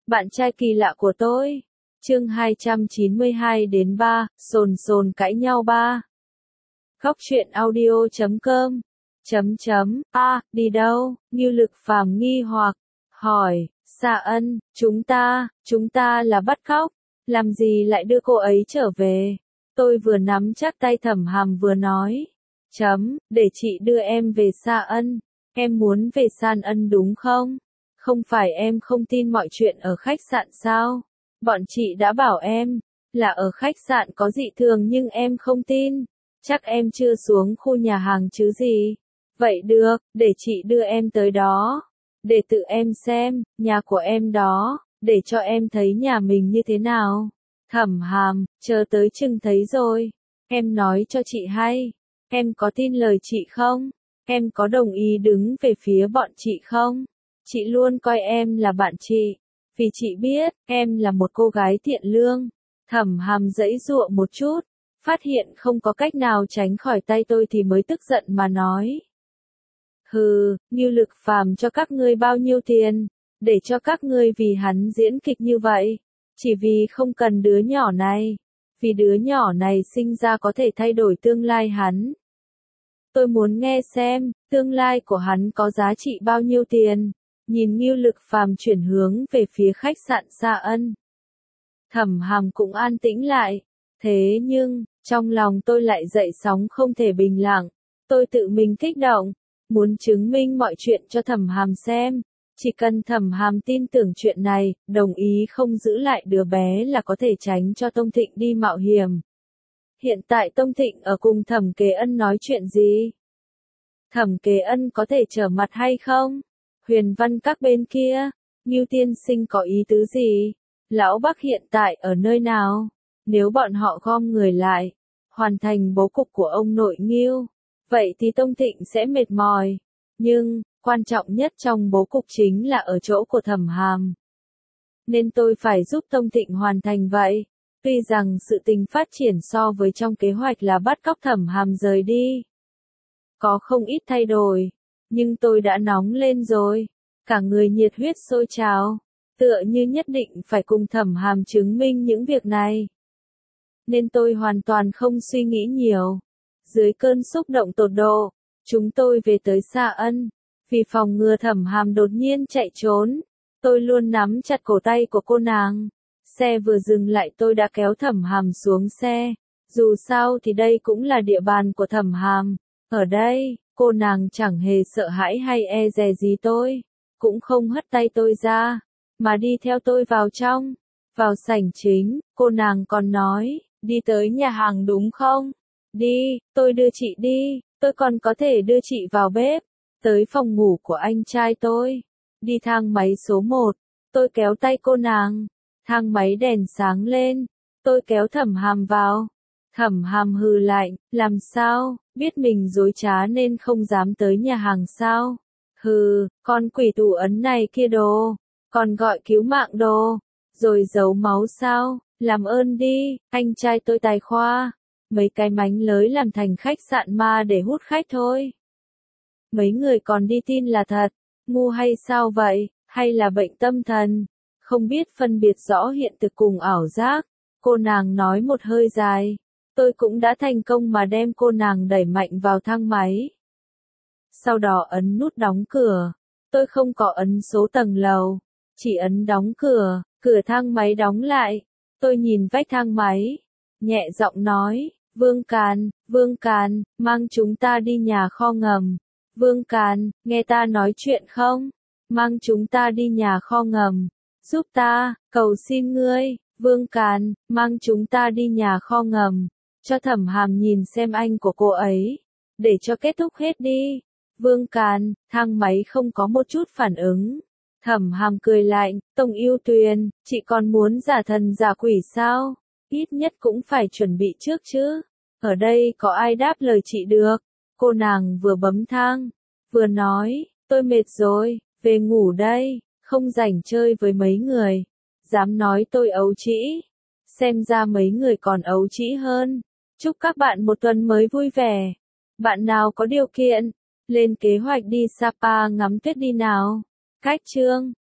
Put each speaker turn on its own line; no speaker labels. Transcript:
Bạn trai kỳ lạ của tôi. Chương 292 đến 3, sồn cãi nhau 3. Góc truyện audio.com. Đi đâu? Như Lực Phàm nghi hoặc hỏi, Sa Ân, chúng ta là bắt cóc, làm gì lại đưa cô ấy trở về? Tôi vừa nắm chắc tay Thẩm Hàm vừa nói, để chị đưa em về Sa Ân, em muốn về San Ân đúng không? Không phải em không tin mọi chuyện ở khách sạn sao? Bọn chị đã bảo em, là ở khách sạn có dị thường nhưng em không tin. Chắc em chưa xuống khu nhà hàng chứ gì. Vậy được, để chị đưa em tới đó. Để tự em xem, nhà của em đó, để cho em thấy nhà mình như thế nào. Thẩm Hàm, chờ tới chừng thấy rồi. Em nói cho chị hay, em có tin lời chị không? Em có đồng ý đứng về phía bọn chị không? Chị luôn coi em là bạn chị, vì chị biết, em là một cô gái thiện lương. Thẩm Hàm giãy giụa một chút, phát hiện không có cách nào tránh khỏi tay tôi thì mới tức giận mà nói. Hừ, Như Lực Phàm cho các ngươi bao nhiêu tiền, để cho các ngươi vì hắn diễn kịch như vậy, chỉ vì không cần đứa nhỏ này, vì đứa nhỏ này sinh ra có thể thay đổi tương lai hắn. Tôi muốn nghe xem, tương lai của hắn có giá trị bao nhiêu tiền. Nhìn Như Lực Phàm chuyển hướng về phía khách sạn Sa Ân. Thẩm Hàm cũng an tĩnh lại. Thế nhưng, trong lòng tôi lại dậy sóng không thể bình lặng. Tôi tự mình kích động, muốn chứng minh mọi chuyện cho Thẩm Hàm xem. Chỉ cần Thẩm Hàm tin tưởng chuyện này, đồng ý không giữ lại đứa bé là có thể tránh cho Tông Thịnh đi mạo hiểm. Hiện tại Tông Thịnh ở cùng Thẩm Kế Ân nói chuyện gì? Thẩm Kế Ân có thể trở mặt hay không? Huyền Văn các bên kia, Ngưu tiên sinh có ý tứ gì? Lão Bắc hiện tại ở nơi nào? Nếu bọn họ gom người lại, hoàn thành bố cục của ông nội Ngưu, vậy thì Tông Thịnh sẽ mệt mỏi. Nhưng, quan trọng nhất trong bố cục chính là ở chỗ của Thẩm Hàm. Nên tôi phải giúp Tông Thịnh hoàn thành vậy. Tuy rằng sự tình phát triển so với trong kế hoạch là bắt cóc Thẩm Hàm rời đi, có không ít thay đổi. Nhưng tôi đã nóng lên rồi, cả người nhiệt huyết sôi trào, tựa như nhất định phải cùng Thẩm Hàm chứng minh những việc này. Nên tôi hoàn toàn không suy nghĩ nhiều. Dưới cơn xúc động tột độ, chúng tôi về tới Sa Ân. Vì phòng ngừa Thẩm Hàm đột nhiên chạy trốn, tôi luôn nắm chặt cổ tay của cô nàng. Xe vừa dừng lại tôi đã kéo Thẩm Hàm xuống xe. Dù sao thì đây cũng là địa bàn của Thẩm Hàm. Ở đây, cô nàng chẳng hề sợ hãi hay e dè gì tôi, cũng không hất tay tôi ra, mà đi theo tôi vào trong. Vào sảnh chính, cô nàng còn nói, đi tới nhà hàng đúng không? Đi, tôi đưa chị đi, tôi còn có thể đưa chị vào bếp, tới phòng ngủ của anh trai tôi. Đi thang máy số 1, tôi kéo tay cô nàng, thang máy đèn sáng lên, tôi kéo Thẩm Hàm vào. Thẩm Hàm hừ lạnh, làm sao, biết mình dối trá nên không dám tới nhà hàng sao? Hừ, con quỷ tù ấn này kia đồ, còn gọi cứu mạng đồ, rồi giấu máu sao? Làm ơn đi, anh trai tôi tài khoa. Mấy cái mánh lới làm thành khách sạn ma để hút khách thôi. Mấy người còn đi tin là thật, ngu hay sao vậy, hay là bệnh tâm thần? Không biết phân biệt rõ hiện thực cùng ảo giác. Cô nàng nói một hơi dài. Tôi cũng đã thành công mà đem cô nàng đẩy mạnh vào thang máy. Sau đó ấn nút đóng cửa. Tôi không có ấn số tầng lầu, chỉ ấn đóng cửa, cửa thang máy đóng lại. Tôi nhìn vách thang máy, nhẹ giọng nói, Vương Càn, mang chúng ta đi nhà kho ngầm. Vương Càn, nghe ta nói chuyện không? Mang chúng ta đi nhà kho ngầm. Giúp ta, cầu xin ngươi, Vương Càn, mang chúng ta đi nhà kho ngầm. Cho Thẩm Hàm nhìn xem anh của cô ấy, để cho kết thúc hết đi. Vương Càn, thang máy không có một chút phản ứng. Thẩm Hàm cười lạnh, Tông Yêu Tuyền, chị còn muốn giả thần giả quỷ sao? Ít nhất cũng phải chuẩn bị trước chứ. Ở đây có ai đáp lời chị được? Cô nàng vừa bấm thang, vừa nói, tôi mệt rồi, về ngủ đây, không rảnh chơi với mấy người. Dám nói tôi ấu trĩ, xem ra mấy người còn ấu trĩ hơn. Chúc các bạn một tuần mới vui vẻ. Bạn nào có điều kiện, lên kế hoạch đi Sapa ngắm tuyết đi nào. Cách chương